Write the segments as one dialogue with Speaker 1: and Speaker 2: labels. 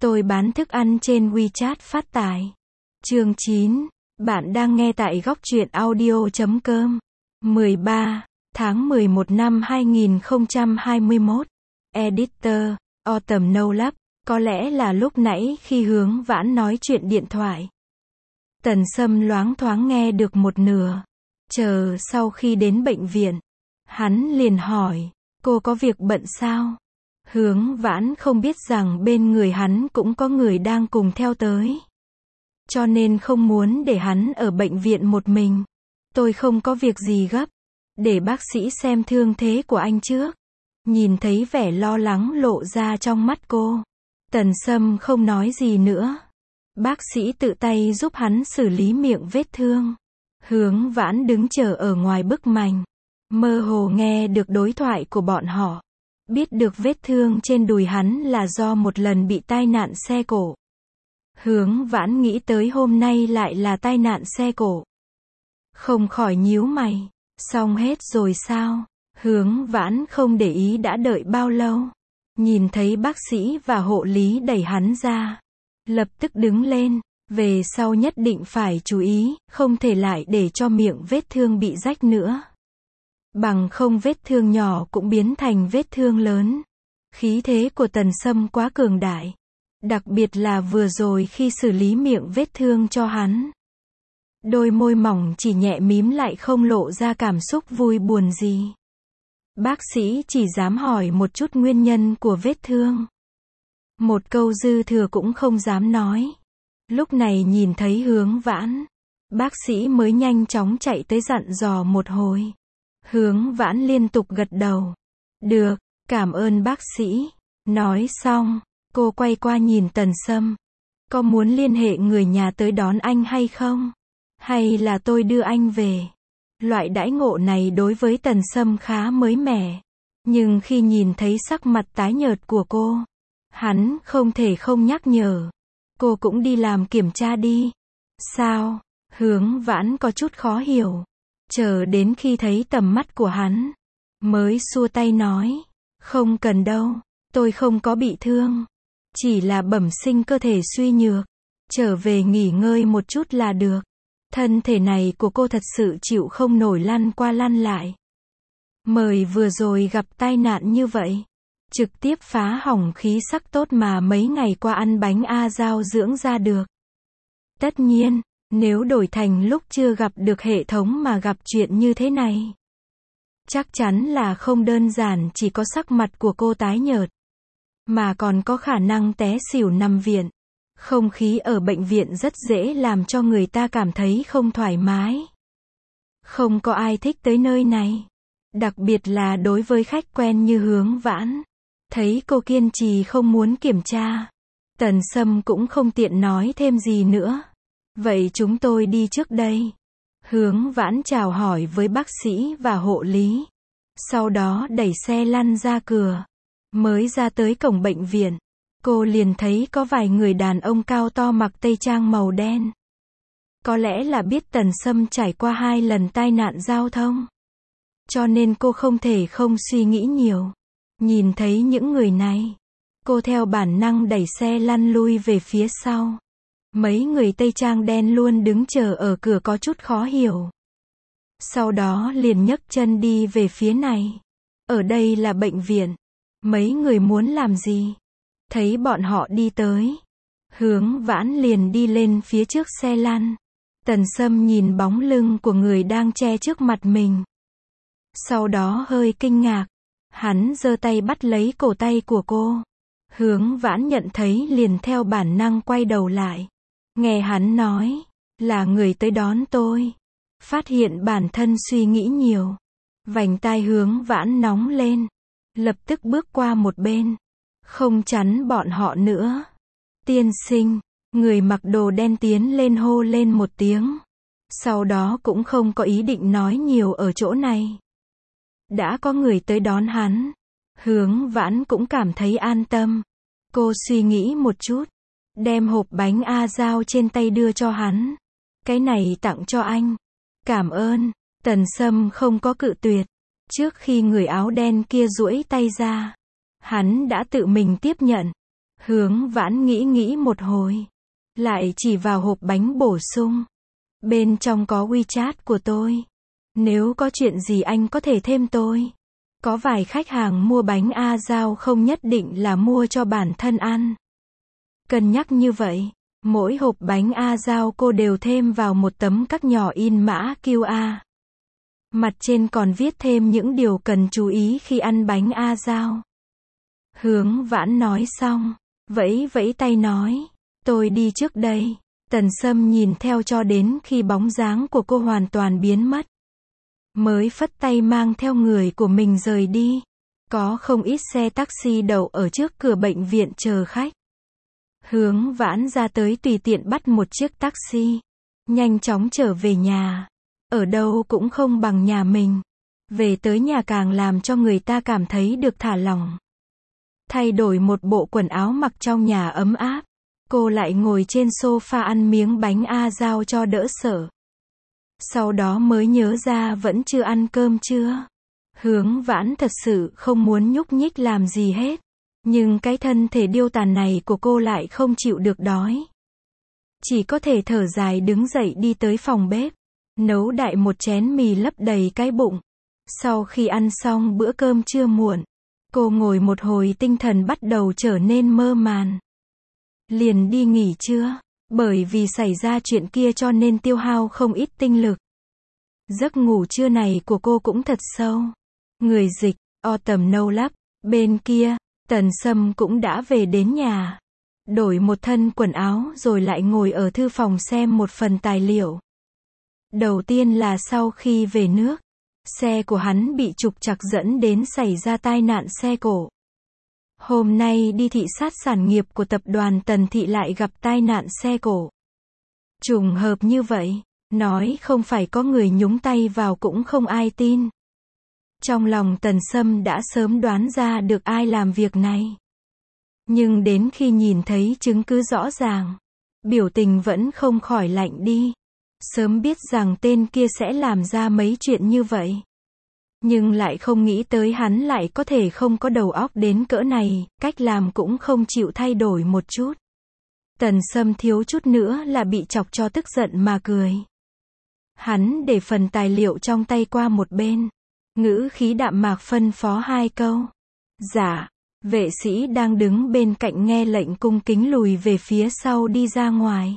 Speaker 1: Tôi bán thức ăn trên WeChat phát tài. Chương 9. Bạn đang nghe tại góc truyện audio.com. 13 tháng 11 năm 2021. Editor, Autumn No Lab. Có lẽ là lúc nãy khi Hướng Vãn nói chuyện điện thoại, Tần Sâm loáng thoáng nghe được một nửa. Chờ sau khi đến bệnh viện, hắn liền hỏi, cô có việc bận sao? Hướng Vãn không biết rằng bên người hắn cũng có người đang cùng theo tới, cho nên không muốn để hắn ở bệnh viện một mình. Tôi không có việc gì gấp, để bác sĩ xem thương thế của anh trước. Nhìn thấy vẻ lo lắng lộ ra trong mắt cô, Tần Sâm không nói gì nữa. Bác sĩ tự tay giúp hắn xử lý miệng vết thương. Hướng Vãn đứng chờ ở ngoài bức mành, mơ hồ nghe được đối thoại của bọn họ. Biết được vết thương trên đùi hắn là do một lần bị tai nạn xe cộ. Hướng Vãn nghĩ tới hôm nay lại là tai nạn xe cộ, không khỏi nhíu mày. Xong hết rồi sao? Hướng Vãn không để ý đã đợi bao lâu. Nhìn thấy bác sĩ và hộ lý đẩy hắn ra, lập tức đứng lên. Về sau nhất định phải chú ý, không thể lại để cho miệng vết thương bị rách nữa. Bằng không vết thương nhỏ cũng biến thành vết thương lớn. Khí thế của Tần Sâm quá cường đại. Đặc biệt là vừa rồi khi xử lý miệng vết thương cho hắn. Đôi môi mỏng chỉ nhẹ mím lại không lộ ra cảm xúc vui buồn gì. Bác sĩ chỉ dám hỏi một chút nguyên nhân của vết thương. Một câu dư thừa cũng không dám nói. Lúc này nhìn thấy Hướng Vãn, bác sĩ mới nhanh chóng chạy tới dặn dò một hồi. Hướng Vãn liên tục gật đầu. Được, cảm ơn bác sĩ. Nói xong, cô quay qua nhìn Tần Sâm. Có muốn liên hệ người nhà tới đón anh hay không? Hay là tôi đưa anh về? Loại đãi ngộ này đối với Tần Sâm khá mới mẻ. Nhưng khi nhìn thấy sắc mặt tái nhợt của cô, hắn không thể không nhắc nhở. Cô cũng đi làm kiểm tra đi. Sao? Hướng Vãn có chút khó hiểu. Chờ đến khi thấy tầm mắt của hắn, mới xua tay nói, không cần đâu, tôi không có bị thương. Chỉ là bẩm sinh cơ thể suy nhược. Trở về nghỉ ngơi một chút là được. Thân thể này của cô thật sự chịu không nổi lăn qua lăn lại. Mời vừa rồi gặp tai nạn như vậy, trực tiếp phá hỏng khí sắc tốt mà mấy ngày qua ăn bánh A Giao dưỡng ra được. Tất nhiên, nếu đổi thành lúc chưa gặp được hệ thống mà gặp chuyện như thế này, chắc chắn là không đơn giản chỉ có sắc mặt của cô tái nhợt, mà còn có khả năng té xỉu nằm viện. Không khí ở bệnh viện rất dễ làm cho người ta cảm thấy không thoải mái. Không có ai thích tới nơi này. Đặc biệt là đối với khách quen như Hướng Vãn. Thấy cô kiên trì không muốn kiểm tra, Tần Sâm cũng không tiện nói thêm gì nữa. Vậy chúng tôi đi trước đây. Hướng Vãn chào hỏi với bác sĩ và hộ lý. Sau đó đẩy xe lăn ra cửa. Mới ra tới cổng bệnh viện, cô liền thấy có vài người đàn ông cao to mặc tây trang màu đen. Có lẽ là biết Tần Sâm trải qua 2 lần tai nạn giao thông, cho nên cô không thể không suy nghĩ nhiều. Nhìn thấy những người này, cô theo bản năng đẩy xe lăn lui về phía sau. Mấy người tây trang đen luôn đứng chờ ở cửa có chút khó hiểu. Sau đó liền nhấc chân đi về phía này. Ở đây là bệnh viện. Mấy người muốn làm gì? Thấy bọn họ đi tới, Hướng Vãn liền đi lên phía trước xe lăn. Tần Sâm nhìn bóng lưng của người đang che trước mặt mình, sau đó hơi kinh ngạc. Hắn giơ tay bắt lấy cổ tay của cô. Hướng Vãn nhận thấy liền theo bản năng quay đầu lại. Nghe hắn nói, là người tới đón tôi. Phát hiện bản thân suy nghĩ nhiều. Vành tai Hướng Vãn nóng lên. Lập tức bước qua một bên. Không chắn bọn họ nữa. Tiên sinh, người mặc đồ đen tiến lên hô lên một tiếng. Sau đó cũng không có ý định nói nhiều ở chỗ này. Đã có người tới đón hắn. Hướng Vãn cũng cảm thấy an tâm. Cô suy nghĩ một chút, đem hộp bánh A Giao trên tay đưa cho hắn. Cái này tặng cho anh. Cảm ơn. Tần Sâm không có cự tuyệt. Trước khi người áo đen kia duỗi tay ra, hắn đã tự mình tiếp nhận. Hướng Vãn nghĩ một hồi. Lại chỉ vào hộp bánh bổ sung. Bên trong có WeChat của tôi. Nếu có chuyện gì anh có thể thêm tôi. Có vài khách hàng mua bánh A Dao không nhất định là mua cho bản thân ăn. Cân nhắc như vậy, mỗi hộp bánh A Dao cô đều thêm vào một tấm các nhỏ in mã QR. Mặt trên còn viết thêm những điều cần chú ý khi ăn bánh A Dao. Hướng Vãn nói xong, vẫy vẫy tay nói, tôi đi trước đây. Tần Sâm nhìn theo cho đến khi bóng dáng của cô hoàn toàn biến mất. Mới phất tay mang theo người của mình rời đi. Có không ít xe taxi đậu ở trước cửa bệnh viện chờ khách. Hướng Vãn ra tới tùy tiện bắt một chiếc taxi. Nhanh chóng trở về nhà. Ở đâu cũng không bằng nhà mình. Về tới nhà càng làm cho người ta cảm thấy được thả lỏng. Thay đổi một bộ quần áo mặc trong nhà ấm áp. Cô lại ngồi trên sofa ăn miếng bánh A Dao cho đỡ sợ. Sau đó mới nhớ ra vẫn chưa ăn cơm trưa. Hướng Vãn thật sự không muốn nhúc nhích làm gì hết. Nhưng cái thân thể điêu tàn này của cô lại không chịu được đói. Chỉ có thể thở dài đứng dậy đi tới phòng bếp. Nấu đại một chén mì lấp đầy cái bụng. Sau khi ăn xong bữa cơm trưa muộn, cô ngồi một hồi tinh thần bắt đầu trở nên mơ màng. Liền đi nghỉ trưa. Bởi vì xảy ra chuyện kia cho nên tiêu hao không ít tinh lực. Giấc ngủ trưa này của cô cũng thật sâu. Người dịch, Autumn nâu lắp. Bên kia, Tần Sâm cũng đã về đến nhà. Đổi một thân quần áo rồi lại ngồi ở thư phòng xem một phần tài liệu. Đầu tiên là sau khi về nước, xe của hắn bị trục trặc dẫn đến xảy ra tai nạn xe cộ. Hôm nay đi thị sát sản nghiệp của tập đoàn Tần Thị lại gặp tai nạn xe cộ. Trùng hợp như vậy, nói không phải có người nhúng tay vào cũng không ai tin. Trong lòng Tần Sâm đã sớm đoán ra được ai làm việc này. Nhưng đến khi nhìn thấy chứng cứ rõ ràng, biểu tình vẫn không khỏi lạnh đi. Sớm biết rằng tên kia sẽ làm ra mấy chuyện như vậy. Nhưng lại không nghĩ tới hắn lại có thể không có đầu óc đến cỡ này, cách làm cũng không chịu thay đổi một chút. Tần Sâm thiếu chút nữa là bị chọc cho tức giận mà cười. Hắn để phần tài liệu trong tay qua một bên. Ngữ khí đạm mạc phân phó hai câu. Dạ. Vệ sĩ đang đứng bên cạnh nghe lệnh cung kính lùi về phía sau đi ra ngoài.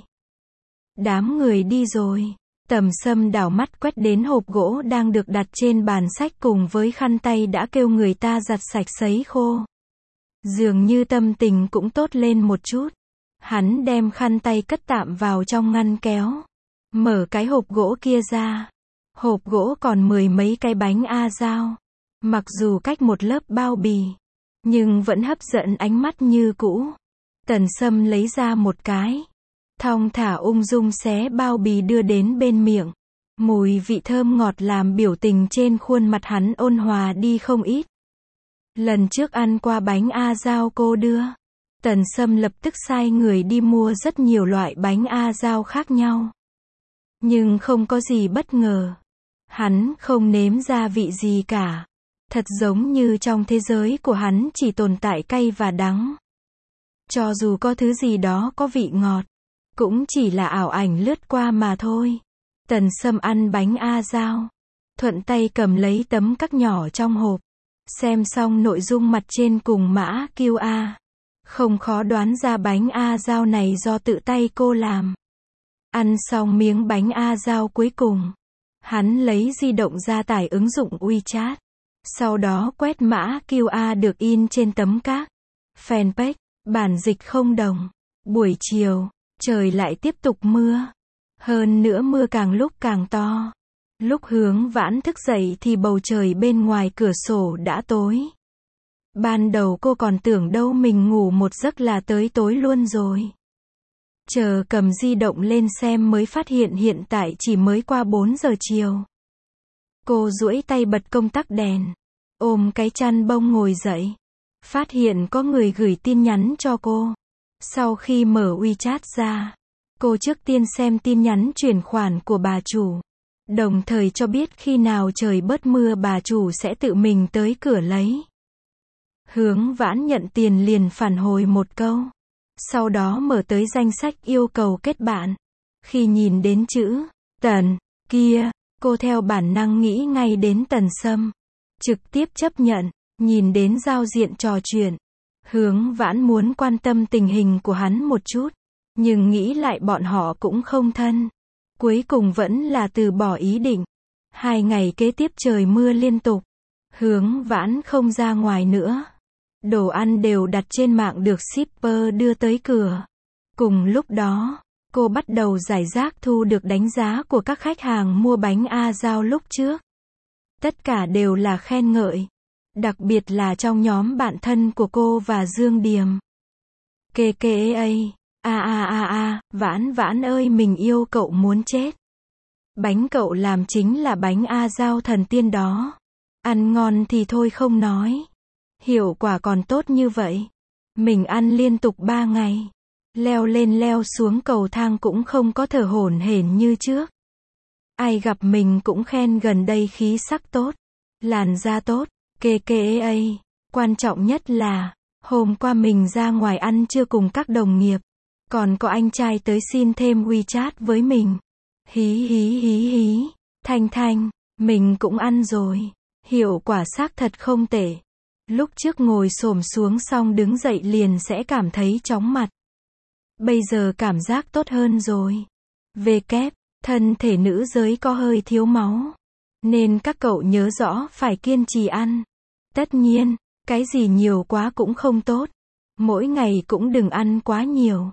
Speaker 1: Đám người đi rồi. Tần Sâm đảo mắt quét đến hộp gỗ đang được đặt trên bàn sách cùng với khăn tay đã kêu người ta giặt sạch sấy khô. Dường như tâm tình cũng tốt lên một chút. Hắn đem khăn tay cất tạm vào trong ngăn kéo. Mở cái hộp gỗ kia ra. Hộp gỗ còn 10 mấy cái bánh A Dao. Mặc dù cách một lớp bao bì, nhưng vẫn hấp dẫn ánh mắt như cũ. Tần Sâm lấy ra một cái. Thong thả ung dung xé bao bì đưa đến bên miệng. Mùi vị thơm ngọt làm biểu tình trên khuôn mặt hắn ôn hòa đi không ít. Lần trước ăn qua bánh A Dao cô đưa. Tần Sâm lập tức sai người đi mua rất nhiều loại bánh A Dao khác nhau. Nhưng không có gì bất ngờ. Hắn không nếm gia vị gì cả. Thật giống như trong thế giới của hắn chỉ tồn tại cay và đắng. Cho dù có thứ gì đó có vị ngọt, cũng chỉ là ảo ảnh lướt qua mà thôi. Tần Sâm ăn bánh A Dao, thuận tay cầm lấy tấm các nhỏ trong hộp. Xem xong nội dung mặt trên cùng mã QR. Không khó đoán ra bánh A Dao này do tự tay cô làm. Ăn xong miếng bánh A Dao cuối cùng, hắn lấy di động ra tải ứng dụng WeChat. Sau đó quét mã QR được in trên tấm các fanpage, bản dịch không đồng. Buổi chiều, trời lại tiếp tục mưa. Hơn nữa mưa càng lúc càng to. Lúc Hướng Vãn thức dậy thì bầu trời bên ngoài cửa sổ đã tối. Ban đầu cô còn tưởng đâu mình ngủ một giấc là tới tối luôn rồi. Chờ cầm di động lên xem mới phát hiện hiện tại chỉ mới qua 4 giờ chiều. Cô duỗi tay bật công tắc đèn, ôm cái chăn bông ngồi dậy. Phát hiện có người gửi tin nhắn cho cô. Sau khi mở WeChat ra, cô trước tiên xem tin nhắn chuyển khoản của bà chủ. Đồng thời cho biết khi nào trời bớt mưa bà chủ sẽ tự mình tới cửa lấy. Hướng Vãn nhận tiền liền phản hồi một câu. Sau đó mở tới danh sách yêu cầu kết bạn. Khi nhìn đến chữ Tần kia, cô theo bản năng nghĩ ngay đến Tần Sâm. Trực tiếp chấp nhận, nhìn đến giao diện trò chuyện. Hướng Vãn muốn quan tâm tình hình của hắn một chút, nhưng nghĩ lại bọn họ cũng không thân. Cuối cùng vẫn là từ bỏ ý định. 2 ngày kế tiếp trời mưa liên tục. Hướng Vãn không ra ngoài nữa. Đồ ăn đều đặt trên mạng được shipper đưa tới cửa. Cùng lúc đó, cô bắt đầu giải rác thu được đánh giá của các khách hàng mua bánh A Giao lúc trước. Tất cả đều là khen ngợi. Đặc biệt là trong nhóm bạn thân của cô và Dương Điềm. Vãn Vãn ơi, mình yêu cậu muốn chết. Bánh cậu làm chính là bánh A Giao thần tiên đó. Ăn ngon thì thôi không nói. Hiệu quả còn tốt như vậy. Mình ăn liên tục 3 ngày. Leo lên leo xuống cầu thang cũng không có thở hổn hển như trước. Ai gặp mình cũng khen gần đây khí sắc tốt. Làn da tốt. Quan trọng nhất là, hôm qua mình ra ngoài ăn trưa cùng các đồng nghiệp. Còn có anh trai tới xin thêm WeChat với mình. Hí. Thanh, mình cũng ăn rồi. Hiệu quả xác thật không tệ. Lúc trước ngồi xổm xuống xong đứng dậy liền sẽ cảm thấy chóng mặt. Bây giờ cảm giác tốt hơn rồi. Thân thể nữ giới có hơi thiếu máu. Nên các cậu nhớ rõ phải kiên trì ăn. Tất nhiên, cái gì nhiều quá cũng không tốt. Mỗi ngày cũng đừng ăn quá nhiều.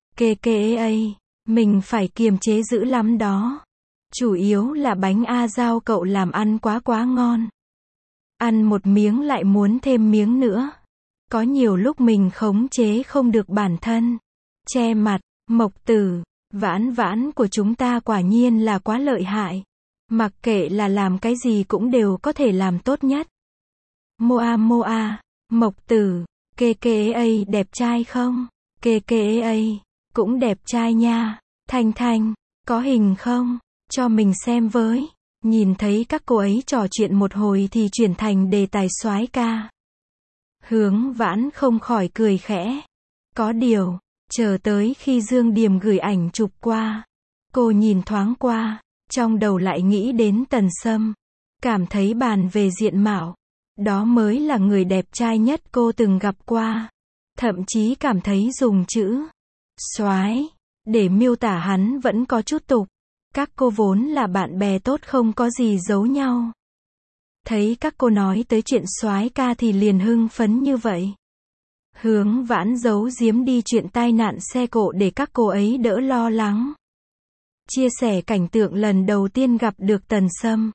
Speaker 1: Mình phải kiềm chế dữ lắm đó. Chủ yếu là bánh A Giao cậu làm ăn quá ngon. Ăn một miếng lại muốn thêm miếng nữa. Có nhiều lúc mình khống chế không được bản thân. Che mặt, Mộc Tử, Vãn của chúng ta quả nhiên là quá lợi hại. Mặc kệ là làm cái gì cũng đều có thể làm tốt nhất. Moa, Mộc Tử, đẹp trai không? Cũng đẹp trai nha. Thanh, có hình không? Cho mình xem với. Nhìn thấy các cô ấy trò chuyện một hồi thì chuyển thành đề tài soái ca. Hướng Vãn không khỏi cười khẽ. Có điều, chờ tới khi Dương Điềm gửi ảnh chụp qua. Cô nhìn thoáng qua, trong đầu lại nghĩ đến Tần Sâm. Cảm thấy bàn về diện mạo. Đó mới là người đẹp trai nhất cô từng gặp qua. Thậm chí cảm thấy dùng chữ soái để miêu tả hắn vẫn có chút tục. Các cô vốn là bạn bè tốt không có gì giấu nhau. Thấy các cô nói tới chuyện soái ca thì liền hưng phấn như vậy. Hướng Vãn giấu giếm đi chuyện tai nạn xe cộ để các cô ấy đỡ lo lắng. Chia sẻ cảnh tượng lần đầu tiên gặp được Tần Sâm.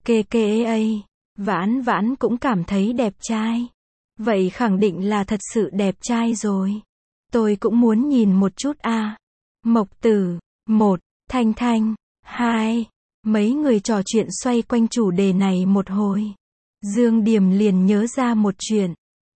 Speaker 1: Vãn cũng cảm thấy đẹp trai. Vậy khẳng định là thật sự đẹp trai rồi. Tôi cũng muốn nhìn một chút a. Mộc Tử, 1, Thanh, 2. Mấy người trò chuyện xoay quanh chủ đề này một hồi. Dương Điềm liền nhớ ra một chuyện.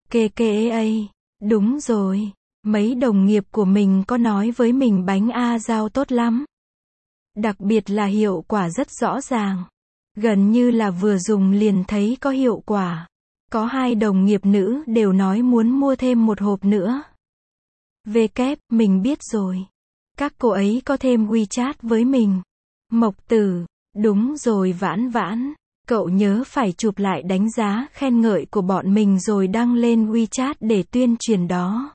Speaker 1: Đúng rồi. Mấy đồng nghiệp của mình có nói với mình bánh A Giao tốt lắm. Đặc biệt là hiệu quả rất rõ ràng. Gần như là vừa dùng liền thấy có hiệu quả. Có 2 đồng nghiệp nữ đều nói muốn mua thêm một hộp nữa. Mình biết rồi. Các cô ấy có thêm WeChat với mình. Mộc Tử, đúng rồi Vãn. Cậu nhớ phải chụp lại đánh giá khen ngợi của bọn mình rồi đăng lên WeChat để tuyên truyền đó.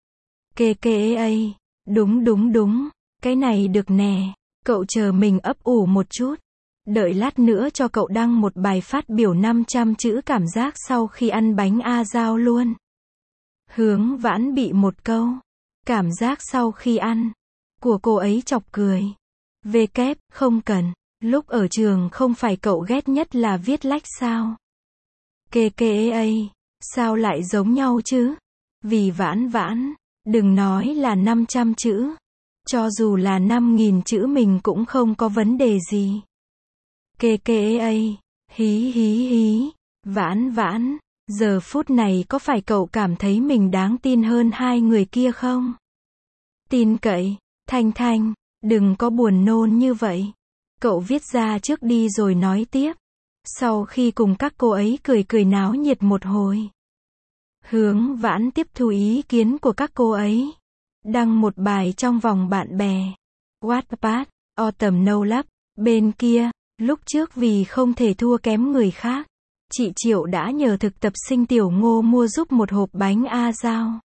Speaker 1: Đúng. Cái này được nè. Cậu chờ mình ấp ủ một chút. Đợi lát nữa cho cậu đăng một bài phát biểu 500 chữ cảm giác sau khi ăn bánh A Giao luôn. Hướng Vãn bị một câu cảm giác sau khi ăn của cô ấy chọc cười. Không cần. Lúc ở trường không phải cậu ghét nhất là viết lách sao? Sao lại giống nhau chứ? Vì Vãn, đừng nói là 500 chữ. Cho dù là 5.000 chữ mình cũng không có vấn đề gì. Hí. Vãn, giờ phút này có phải cậu cảm thấy mình đáng tin hơn 2 người kia không? Tin cậy, Thanh, đừng có buồn nôn như vậy. Cậu viết ra trước đi rồi nói tiếp. Sau khi cùng các cô ấy cười náo nhiệt một hồi. Hướng Vãn tiếp thu ý kiến của các cô ấy. đăng một bài trong vòng bạn bè. Wattpad, Autumn No Love. Bên kia, lúc trước vì không thể thua kém người khác, chị Triệu đã nhờ thực tập sinh Tiểu Ngô mua giúp một hộp bánh A Dao.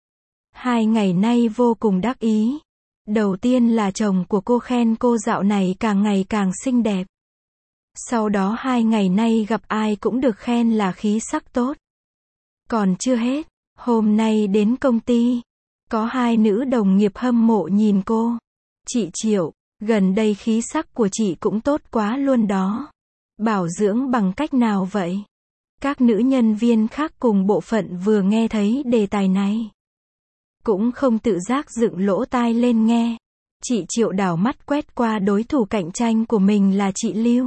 Speaker 1: 2 ngày nay vô cùng đắc ý. Đầu tiên là chồng của cô khen cô dạo này càng ngày càng xinh đẹp. Sau đó 2 ngày nay gặp ai cũng được khen là khí sắc tốt. Còn chưa hết, hôm nay đến công ty, có 2 nữ đồng nghiệp hâm mộ nhìn cô. Chị Triệu, gần đây khí sắc của chị cũng tốt quá luôn đó. Bảo dưỡng bằng cách nào vậy? Các nữ nhân viên khác cùng bộ phận vừa nghe thấy đề tài này, cũng không tự giác dựng lỗ tai lên nghe. Chị Triệu đảo mắt quét qua đối thủ cạnh tranh của mình là chị Lưu.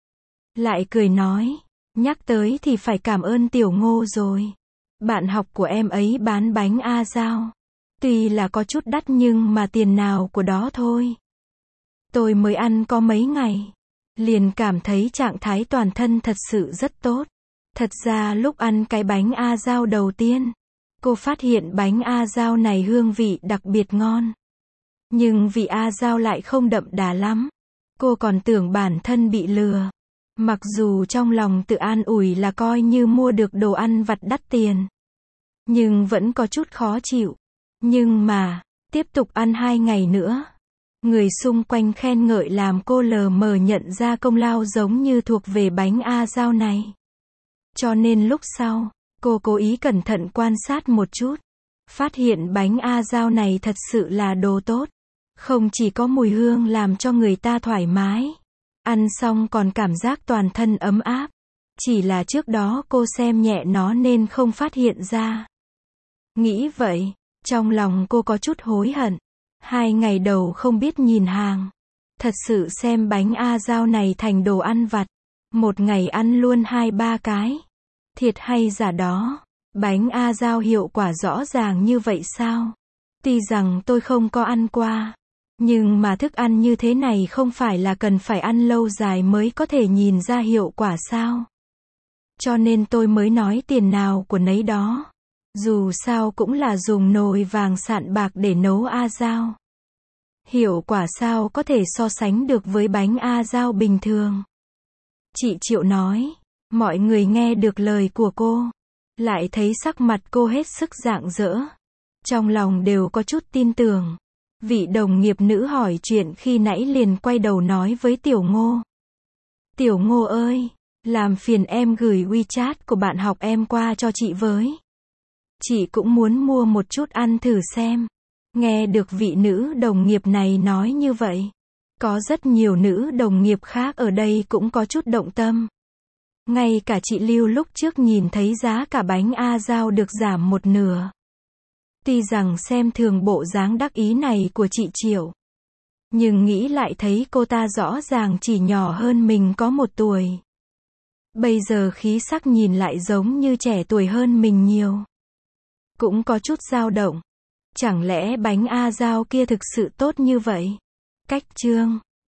Speaker 1: Lại cười nói, nhắc tới thì phải cảm ơn Tiểu Ngô rồi. Bạn học của em ấy bán bánh A Dao. Tuy là có chút đắt nhưng mà tiền nào của đó thôi. Tôi mới ăn có mấy ngày, liền cảm thấy trạng thái toàn thân thật sự rất tốt. Thật ra lúc ăn cái bánh A Dao đầu tiên, cô phát hiện bánh A Dao này hương vị đặc biệt ngon. Nhưng vị A Dao lại không đậm đà lắm. Cô còn tưởng bản thân bị lừa. Mặc dù trong lòng tự an ủi là coi như mua được đồ ăn vặt đắt tiền, nhưng vẫn có chút khó chịu. Nhưng mà, tiếp tục ăn 2 ngày nữa, người xung quanh khen ngợi làm cô lờ mờ nhận ra công lao giống như thuộc về bánh A Dao này. Cho nên lúc sau, cô cố ý cẩn thận quan sát một chút. Phát hiện bánh A Dao này thật sự là đồ tốt. Không chỉ có mùi hương làm cho người ta thoải mái, ăn xong còn cảm giác toàn thân ấm áp. Chỉ là trước đó cô xem nhẹ nó nên không phát hiện ra. Nghĩ vậy, trong lòng cô có chút hối hận. 2 ngày đầu không biết nhìn hàng. Thật sự xem bánh A Dao này thành đồ ăn vặt. Một ngày ăn luôn 2-3 cái. Thiệt hay giả đó. Bánh A Dao hiệu quả rõ ràng như vậy sao? Tuy rằng tôi không có ăn qua, nhưng mà thức ăn như thế này không phải là cần phải ăn lâu dài mới có thể nhìn ra hiệu quả sao? Cho nên tôi mới nói tiền nào của nấy đó. Dù sao cũng là dùng nồi vàng sạn bạc để nấu A Dao. Hiệu quả sao có thể so sánh được với bánh A Dao bình thường? Chị Triệu nói. Mọi người nghe được lời của cô, lại thấy sắc mặt cô hết sức rạng rỡ. Trong lòng đều có chút tin tưởng. Vị đồng nghiệp nữ hỏi chuyện khi nãy liền quay đầu nói với Tiểu Ngô. Tiểu Ngô ơi, làm phiền em gửi WeChat của bạn học em qua cho chị với. Chị cũng muốn mua một chút ăn thử xem. Nghe được vị nữ đồng nghiệp này nói như vậy, có rất nhiều nữ đồng nghiệp khác ở đây cũng có chút động tâm. Ngay cả chị Lưu lúc trước nhìn thấy giá cả bánh A Dao được giảm một nửa. Tuy rằng xem thường bộ dáng đắc ý này của chị Triệu, nhưng nghĩ lại thấy cô ta rõ ràng chỉ nhỏ hơn mình có 1 tuổi. Bây giờ khí sắc nhìn lại giống như trẻ tuổi hơn mình nhiều. Cũng có chút dao động. Chẳng lẽ bánh A Dao kia thực sự tốt như vậy? Cách chương